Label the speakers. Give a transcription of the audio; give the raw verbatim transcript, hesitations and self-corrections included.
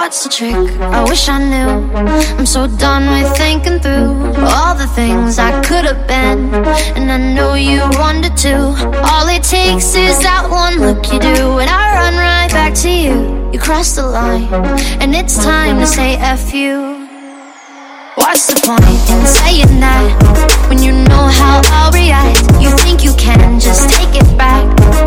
Speaker 1: what's the trick? I wish I knew. I'm so done with thinking through all the things I could have been, and I know you wanted to. All it takes is that one look you do, and I run right back to you. You cross the line, and it's time to say F you. What's the point in saying that when you know how I'll react? You think you can just take it back,